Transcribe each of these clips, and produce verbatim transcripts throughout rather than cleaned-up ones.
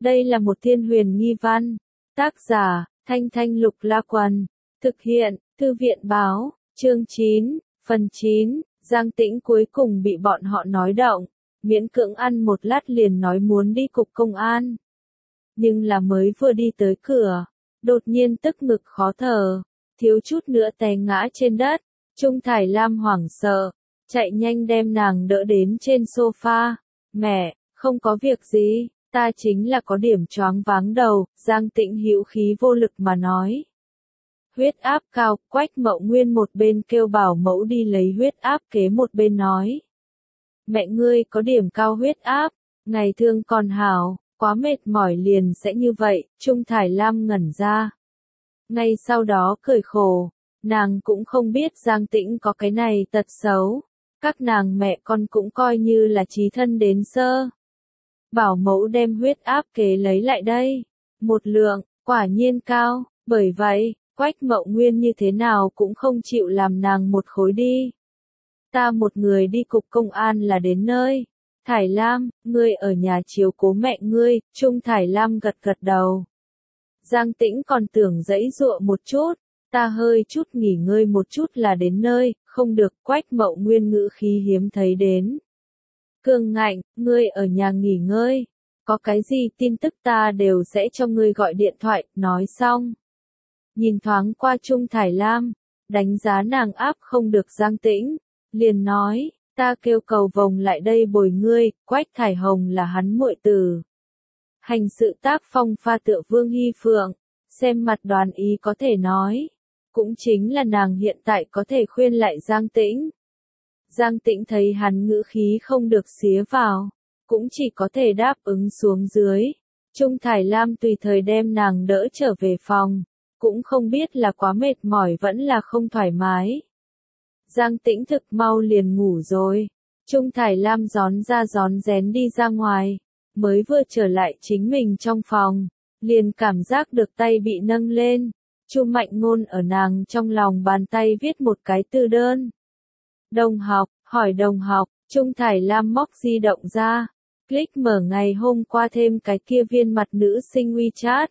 Đây là một thiên huyền nghi văn. Tác giả, Thanh Thanh Lục La Quần. Thực hiện, Thư viện Báo. Chương chín, phần chín. Giang Tĩnh cuối cùng bị bọn họ nói động. Miễn cưỡng ăn một lát liền nói muốn đi cục công an. Nhưng là mới vừa đi tới cửa. Đột nhiên tức ngực khó thở. Thiếu chút nữa té ngã trên đất. Trung Thải Lam hoảng sợ. Chạy nhanh đem nàng đỡ đến trên sofa. Mẹ, không có việc gì. Ta chính là có điểm choáng váng đầu, Giang Tĩnh hữu khí vô lực mà nói. Huyết áp cao, Quách Mậu Nguyên một bên kêu bảo mẫu đi lấy huyết áp kế một bên nói. Mẹ ngươi có điểm cao huyết áp, ngày thường còn hảo, quá mệt mỏi liền sẽ như vậy, Trung Thải Lam ngẩn ra. Ngay sau đó cười khổ, nàng cũng không biết Giang Tĩnh có cái này tật xấu, các nàng mẹ con cũng coi như là chí thân đến sơ. Bảo mẫu đem huyết áp kế lấy lại đây. Một lượng, quả nhiên cao, bởi vậy, Quách Mậu Nguyên như thế nào cũng không chịu làm nàng một khối đi. Ta một người đi cục công an là đến nơi. Thải Lam, ngươi ở nhà chiếu cố mẹ ngươi, Trung Thải Lam gật gật đầu. Giang Tĩnh còn tưởng dãy dụa một chút, ta hơi chút nghỉ ngơi một chút là đến nơi, không được, Quách Mậu Nguyên ngữ khí hiếm thấy đến. Cương Ngạnh, ngươi ở nhà nghỉ ngơi, có cái gì tin tức ta đều sẽ cho ngươi gọi điện thoại, nói xong. Nhìn thoáng qua Trung Thải Lam, đánh giá nàng áp không được Giang Tĩnh, liền nói, ta kêu cầu vồng lại đây bồi ngươi, Quách Thải Hồng là hắn muội tử. Hành sự tác phong pha tựa Vương Hy Phượng, xem mặt đoán ý có thể nói, cũng chính là nàng hiện tại có thể khuyên lại Giang Tĩnh. Giang Tĩnh thấy hắn ngữ khí không được xía vào, cũng chỉ có thể đáp ứng xuống dưới. Trung Thải Lam tùy thời đem nàng đỡ trở về phòng, cũng không biết là quá mệt mỏi vẫn là không thoải mái. Giang Tĩnh thực mau liền ngủ rồi. Trung Thải Lam gión ra gión rén đi ra ngoài, mới vừa trở lại chính mình trong phòng, liền cảm giác được tay bị nâng lên. Chu Mạnh Ngôn ở nàng trong lòng bàn tay viết một cái từ đơn. Đồng học, hỏi đồng học, Trung Thải Lam móc di động ra, click mở ngày hôm qua thêm cái kia viên mặt nữ sinh WeChat.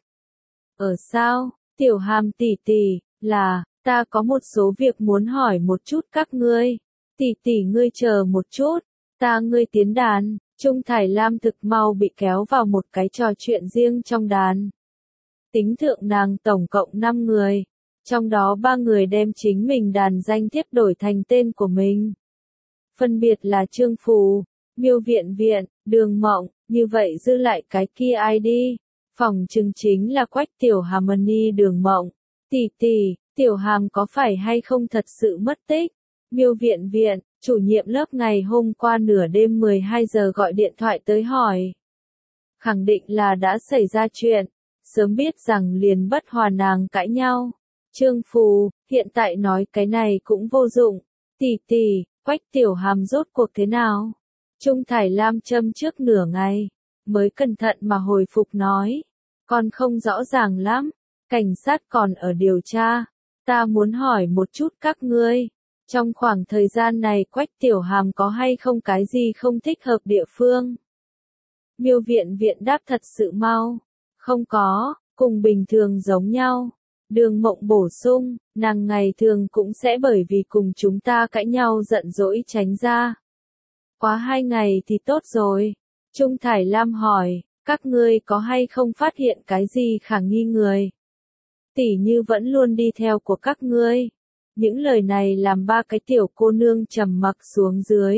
Ở sao, Tiểu Hàm tỷ tỷ, là, ta có một số việc muốn hỏi một chút các ngươi. Tỷ tỷ ngươi chờ một chút, ta ngươi tiến đàn. Trung Thải Lam thực mau bị kéo vào một cái trò chuyện riêng trong đàn. Tính thượng nàng tổng cộng năm người, trong đó ba người đem chính mình đàn danh thiếp đổi thành tên của mình. Phân biệt là Trương Phù, Miêu Viện Viện, Đường Mộng, như vậy dư lại cái kia ai đi. Phòng chừng chính là Quách Tiểu Harmony Đường Mộng. Tỷ tỷ, Tiểu Hàm có phải hay không thật sự mất tích? Miêu Viện Viện, chủ nhiệm lớp ngày hôm qua nửa đêm mười hai giờ gọi điện thoại tới hỏi. Khẳng định là đã xảy ra chuyện, sớm biết rằng liền bất hòa nàng cãi nhau. Trương Phù, hiện tại nói cái này cũng vô dụng. Tỷ tỷ, Quách Tiểu Hàm rốt cuộc thế nào? Trung Thải Lam châm trước nửa ngày, mới cẩn thận mà hồi phục nói. Còn không rõ ràng lắm, cảnh sát còn ở điều tra. Ta muốn hỏi một chút các ngươi. Trong khoảng thời gian này Quách Tiểu Hàm có hay không cái gì không thích hợp địa phương? Miêu Viện Viện đáp thật sự mau. Không có, cùng bình thường giống nhau. Đường Mộng bổ sung, nàng ngày thường cũng sẽ bởi vì cùng chúng ta cãi nhau giận dỗi tránh ra. Quá hai ngày thì tốt rồi. Trung Thải Lam hỏi, các ngươi có hay không phát hiện cái gì khả nghi người? Tỷ như vẫn luôn đi theo của các ngươi. Những lời này làm ba cái tiểu cô nương trầm mặc xuống dưới.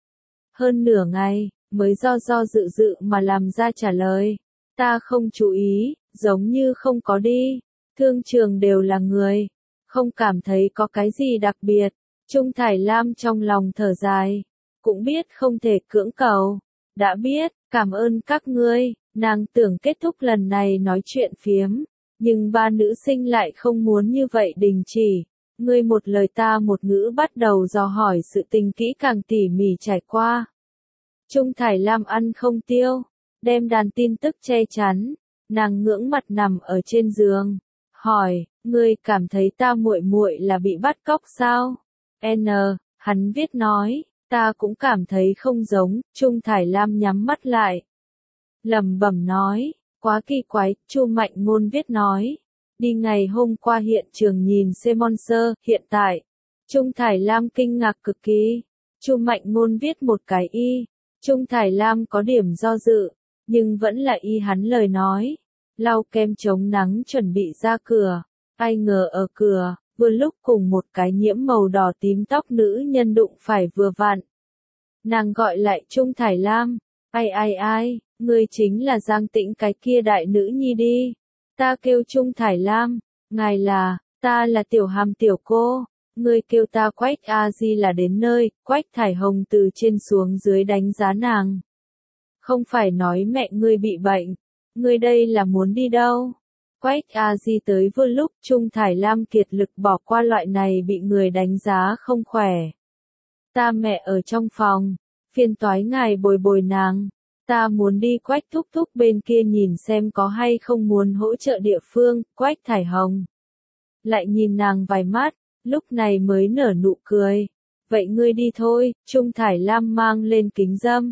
Hơn nửa ngày, mới do do dự dự mà làm ra trả lời. Ta không chú ý, giống như không có đi. Thương trường đều là người. Không cảm thấy có cái gì đặc biệt. Trung Thải Lam trong lòng thở dài. Cũng biết không thể cưỡng cầu. Đã biết, cảm ơn các ngươi. Nàng tưởng kết thúc lần này nói chuyện phiếm. Nhưng ba nữ sinh lại không muốn như vậy đình chỉ. Ngươi một lời ta một ngữ bắt đầu dò hỏi sự tình kỹ càng tỉ mỉ trải qua. Trung Thải Lam ăn không tiêu, đem đàn tin tức che chắn, nàng ngưỡng mặt nằm ở trên giường, hỏi, ngươi cảm thấy ta muội muội là bị bắt cóc sao? N, hắn viết nói, ta cũng cảm thấy không giống, Trung Thải Lam nhắm mắt lại. Lẩm bẩm nói, Quá kỳ quái, Chu Mạnh Ngôn viết nói. Đi ngày hôm qua hiện trường nhìn Semonser, hiện tại. Trung Thải Lam kinh ngạc cực kỳ. Chu Mạnh Ngôn viết một cái y. Trung Thải Lam có điểm do dự, nhưng vẫn là y hắn lời nói. Lau kem chống nắng chuẩn bị ra cửa. Ai ngờ ở cửa, vừa lúc cùng một cái nhiễm màu đỏ tím tóc nữ nhân đụng phải vừa vặn. Nàng gọi lại Trung Thải Lam. Ai ai ai, ngươi chính là Giang Tĩnh cái kia đại nữ nhi đi. Ta kêu Trung Thải Lam, ngài là, ta là Tiểu Hàm tiểu cô. Ngươi kêu ta Quách A Di là đến nơi. Quách Thải Hồng từ trên xuống dưới đánh giá nàng. Không phải nói mẹ ngươi bị bệnh, ngươi đây là muốn đi đâu? Quách A Di tới vừa lúc Trung Thải Lam kiệt lực bỏ qua loại này bị người đánh giá không khỏe. Ta mẹ ở trong phòng, phiền toái ngài bồi bồi nàng. Ta muốn đi Quách thúc thúc bên kia nhìn xem có hay không muốn hỗ trợ địa phương. Quách Thải Hồng lại nhìn nàng vài mắt, lúc này mới nở nụ cười. Vậy ngươi đi thôi. Trung Thải Lam mang lên kính râm,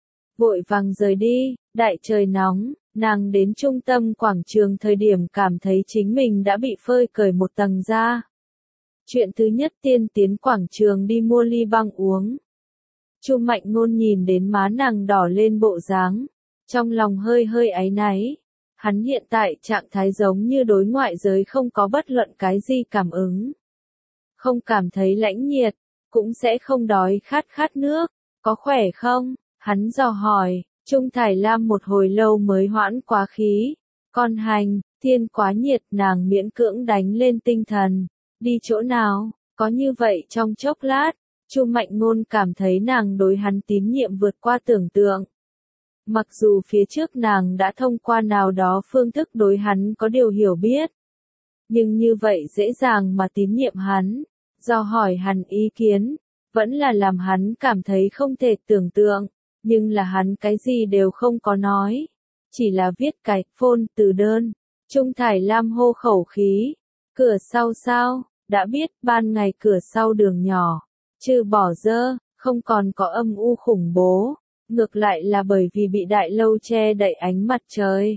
vội vàng rời đi. Đại trời nóng, nàng đến trung tâm quảng trường thời điểm cảm thấy chính mình đã bị phơi cởi một tầng da. Chuyện thứ nhất tiên tiến quảng trường đi mua ly băng uống. Chu Mạnh Ngôn nhìn đến má nàng đỏ lên bộ dáng, trong lòng hơi hơi áy náy. Hắn hiện tại trạng thái giống như đối ngoại giới không có bất luận cái gì cảm ứng. Không cảm thấy lãnh nhiệt, cũng sẽ không đói khát khát nước, có khỏe không? Hắn dò hỏi. Trung Thải Lam một hồi lâu mới hoãn quá khí. Con hành, thiên quá nhiệt, nàng miễn cưỡng đánh lên tinh thần. Đi chỗ nào? Có như vậy trong chốc lát, Chu Mạnh Ngôn cảm thấy nàng đối hắn tín nhiệm vượt qua tưởng tượng. Mặc dù phía trước nàng đã thông qua nào đó phương thức đối hắn có điều hiểu biết, nhưng như vậy dễ dàng mà tín nhiệm hắn, do hỏi hắn ý kiến, vẫn là làm hắn cảm thấy không thể tưởng tượng. Nhưng là hắn cái gì đều không có nói, chỉ là viết cái phone từ đơn. Trung Thải Lam hô khẩu khí. Cửa sau sao? Đã biết ban ngày cửa sau đường nhỏ, trừ bỏ dơ, không còn có âm u khủng bố, ngược lại là bởi vì bị đại lâu che đậy ánh mặt trời.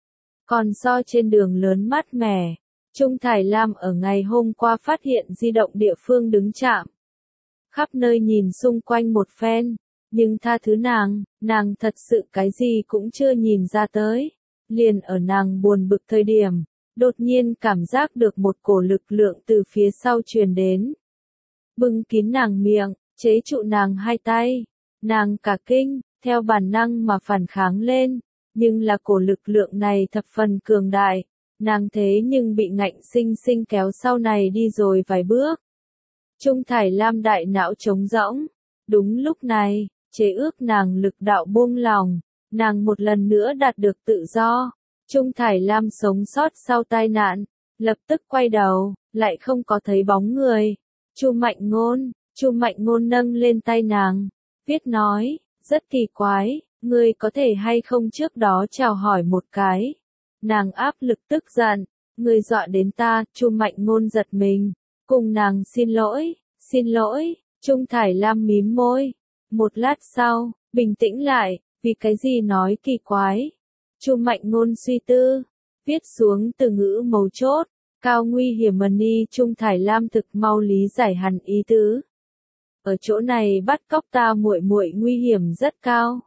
Còn so trên đường lớn mát mẻ, Trung Thải Lam ở ngày hôm qua phát hiện di động địa phương đứng chạm. Khắp nơi nhìn xung quanh một phen. Nhưng tha thứ nàng, nàng thật sự cái gì cũng chưa nhìn ra tới. Liền ở nàng buồn bực thời điểm, đột nhiên cảm giác được một cổ lực lượng từ phía sau truyền đến. Bưng kín nàng miệng, chế trụ nàng hai tay. Nàng cả kinh, theo bản năng mà phản kháng lên. Nhưng là cổ lực lượng này thập phần cường đại. Nàng thế nhưng bị ngạnh sinh sinh kéo sau này đi rồi vài bước. Trung Thải Lam đại não trống rỗng. Đúng lúc này, chế ước nàng lực đạo buông lòng, nàng một lần nữa đạt được tự do. Trung Thải Lam sống sót sau tai nạn, lập tức quay đầu, lại không có thấy bóng người. Chu Mạnh Ngôn, Chu Mạnh Ngôn nâng lên tay nàng, viết nói, rất kỳ quái, ngươi có thể hay không trước đó chào hỏi một cái. Nàng áp lực tức giận, ngươi dọa đến ta. Chu Mạnh Ngôn giật mình, cùng nàng xin lỗi, xin lỗi. Trung Thải Lam mím môi. Một lát sau, bình tĩnh lại, vì cái gì nói kỳ quái. Chu Mạnh Ngôn suy tư, viết xuống từ ngữ mấu chốt, cao nguy hiểm money. Trung Thải Lam thực mau lý giải hẳn ý tứ. Ở chỗ này bắt cóc ta muội muội nguy hiểm rất cao.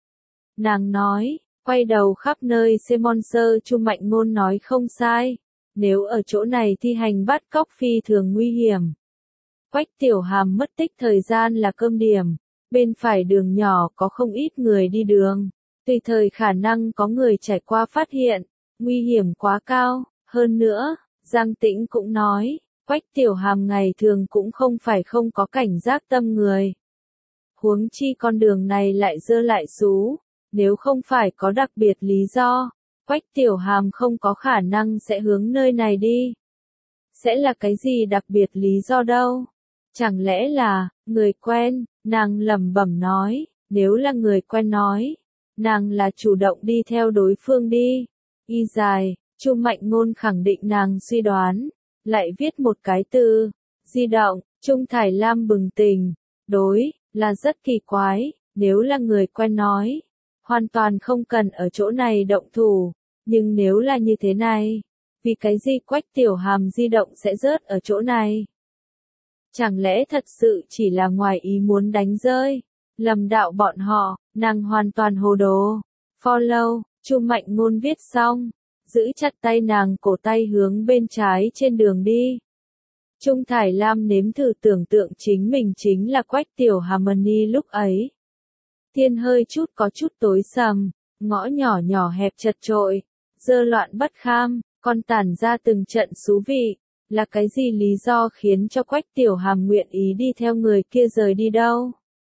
Nàng nói, quay đầu khắp nơi Semonser. Chu Mạnh Ngôn nói không sai, nếu ở chỗ này thi hành bắt cóc phi thường nguy hiểm. Quách Tiểu Hàm mất tích thời gian là cơm điểm. Bên phải đường nhỏ có không ít người đi đường, tùy thời khả năng có người trải qua phát hiện, nguy hiểm quá cao. Hơn nữa, Giang Tĩnh cũng nói, Quách Tiểu Hàm ngày thường cũng không phải không có cảnh giác tâm người. Huống chi con đường này lại dơ lại xú, nếu không phải có đặc biệt lý do, Quách Tiểu Hàm không có khả năng sẽ hướng nơi này đi. Sẽ là cái gì đặc biệt lý do đâu? Chẳng lẽ là, người quen, nàng lẩm bẩm nói, nếu là người quen nói, nàng là chủ động đi theo đối phương đi. Y dài, Chu Mạnh Ngôn khẳng định nàng suy đoán, lại viết một cái từ, di động. Trung Thải Lam bừng tỉnh, đối, là rất kỳ quái, nếu là người quen nói, hoàn toàn không cần ở chỗ này động thủ, Nhưng nếu là như thế này, vì cái gì Quách Tiểu Hàm di động sẽ rớt ở chỗ này? Chẳng lẽ thật sự chỉ là ngoài ý muốn đánh rơi? Lầm đạo bọn họ, nàng hoàn toàn hồ đồ. Follow, Chu Mạnh Ngôn viết xong, giữ chặt tay nàng cổ tay hướng bên trái trên đường đi. Trung Thải Lam nếm thử tưởng tượng chính mình chính là Quách Tiểu Harmony lúc ấy. Thiên hơi chút có chút tối sầm, ngõ nhỏ nhỏ hẹp chật chội, dơ loạn bất kham, còn tản ra từng trận xú vị. Là cái gì lý do khiến cho Quách Tiểu Hàm nguyện ý đi theo người kia rời đi đâu?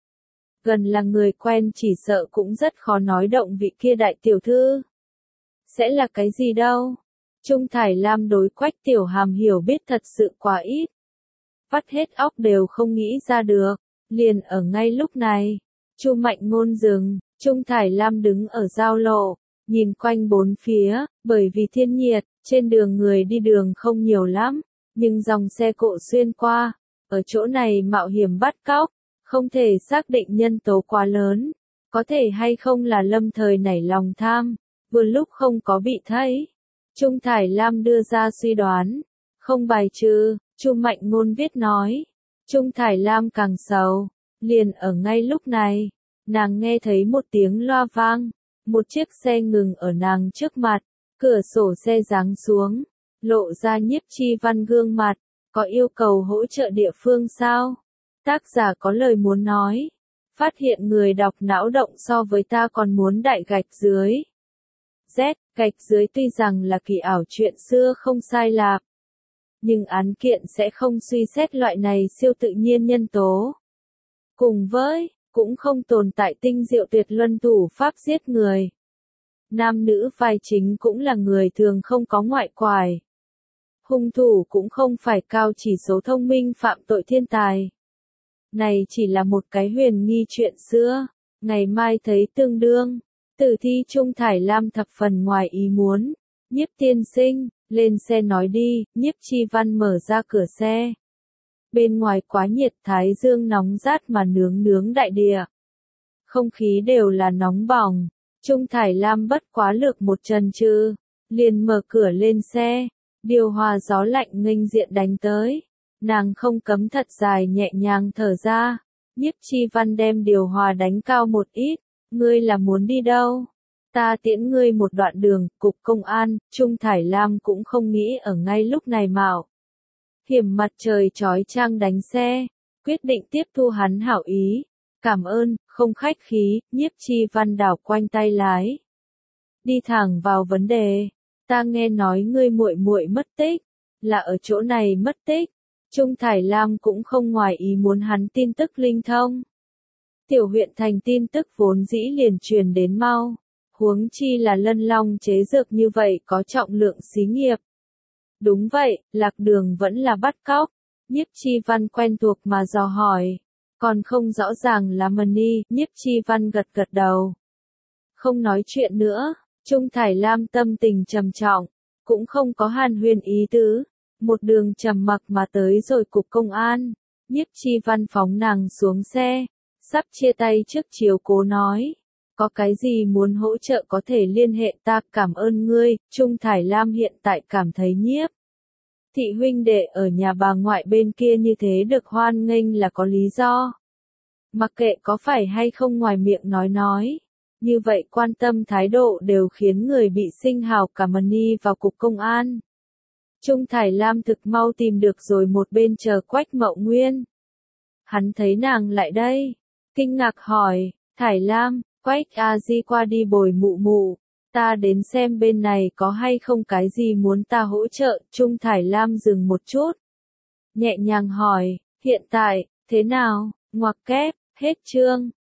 Gần là người quen chỉ sợ cũng rất khó nói động vị kia đại tiểu thư. Sẽ là cái gì đâu? Trung Thải Lam đối Quách Tiểu Hàm hiểu biết thật sự quá ít. Vắt hết óc đều không nghĩ ra được. Liền ở ngay lúc này, Chu Mạnh Ngôn dừng, Trung Thải Lam đứng ở giao lộ, nhìn quanh bốn phía, bởi vì thiên nhiệt, trên đường người đi đường không nhiều lắm, nhưng dòng xe cộ xuyên qua, ở chỗ này mạo hiểm bắt cóc, không thể xác định nhân tố quá lớn, có thể hay không là lâm thời nảy lòng tham, vừa lúc không có bị thấy. Trung Thải Lam đưa ra suy đoán, không bài trừ, Chu Mạnh Ngôn viết nói. Trung Thải Lam càng sầu, liền ở ngay lúc này, nàng nghe thấy một tiếng loa vang, một chiếc xe ngừng ở nàng trước mặt, cửa sổ xe giáng xuống, lộ ra Nhiếp Chi Văn gương mặt, có yêu cầu hỗ trợ địa phương sao? Tác giả có lời muốn nói, phát hiện người đọc não động so với ta còn muốn đại gạch dưới. Z, gạch dưới tuy rằng là kỳ ảo chuyện xưa không sai lạc, nhưng án kiện sẽ không suy xét loại này siêu tự nhiên nhân tố. Cùng với, cũng không tồn tại tinh diệu tuyệt luân thủ pháp giết người. Nam nữ vai chính cũng là người thường không có ngoại quải. Hung thủ cũng không phải cao chỉ số thông minh phạm tội thiên tài. Này chỉ là một cái huyền nghi chuyện xưa, ngày mai thấy tương đương. Tử thi Trung Thải Lam thập phần ngoài ý muốn. Nhiếp tiên sinh, lên xe nói đi, Nhiếp Chi Văn mở ra cửa xe. Bên ngoài quá nhiệt, thái dương nóng rát mà nướng nướng đại địa. Không khí đều là nóng bỏng. Trung Thải Lam bất quá lược một chân chư, liền mở cửa lên xe, điều hòa gió lạnh nghênh diện đánh tới. Nàng không cấm thật dài nhẹ nhàng thở ra. Nhiếp Chi Văn đem điều hòa đánh cao một ít. Ngươi là muốn đi đâu? Ta tiễn ngươi một đoạn đường, cục công an. Trung Thải Lam cũng không nghĩ ở ngay lúc này mạo hiểm mặt trời chói chang đánh xe, quyết định tiếp thu hắn hảo ý. Cảm ơn, không khách khí. Nhiếp Chi Văn đảo quanh tay lái, đi thẳng vào vấn đề. Ta nghe nói ngươi muội muội mất tích, là ở chỗ này mất tích. Trung Thải Lam cũng không ngoài ý muốn hắn tin tức linh thông. Tiểu huyện thành tin tức vốn dĩ liền truyền đến mau, huống chi là Lân Long chế dược như vậy có trọng lượng xí nghiệp. Đúng vậy, lạc đường vẫn là bắt cóc. Nhiếp Chi Văn quen thuộc mà dò hỏi, còn không rõ ràng là Mani. Nhiếp Chi Văn gật gật đầu, không nói chuyện nữa. Trung Thải Lam tâm tình trầm trọng, cũng không có hàn huyên ý tứ, một đường trầm mặc mà tới rồi cục công an. Nhiếp Chi Văn phóng nàng xuống xe, sắp chia tay trước chiếu cố nói, có cái gì muốn hỗ trợ có thể liên hệ ta, cảm ơn ngươi. Trung Thải Lam hiện tại cảm thấy Nhiếp thị huynh đệ ở nhà bà ngoại bên kia như thế được hoan nghênh là có lý do. Mặc kệ có phải hay không ngoài miệng nói nói, như vậy quan tâm thái độ đều khiến người bị sinh hào cảm ơn vào cục công an. Trung Thải Lam thực mau tìm được rồi một bên chờ Quách Mậu Nguyên. Hắn thấy nàng lại đây, kinh ngạc hỏi, Thải Lam, Quách a di qua đi bồi mụ mụ, ta đến xem bên này có hay không cái gì muốn ta hỗ trợ. Trung Thải Lam dừng một chút, nhẹ nhàng hỏi, hiện tại, thế nào, ngoặc kép, hết chương.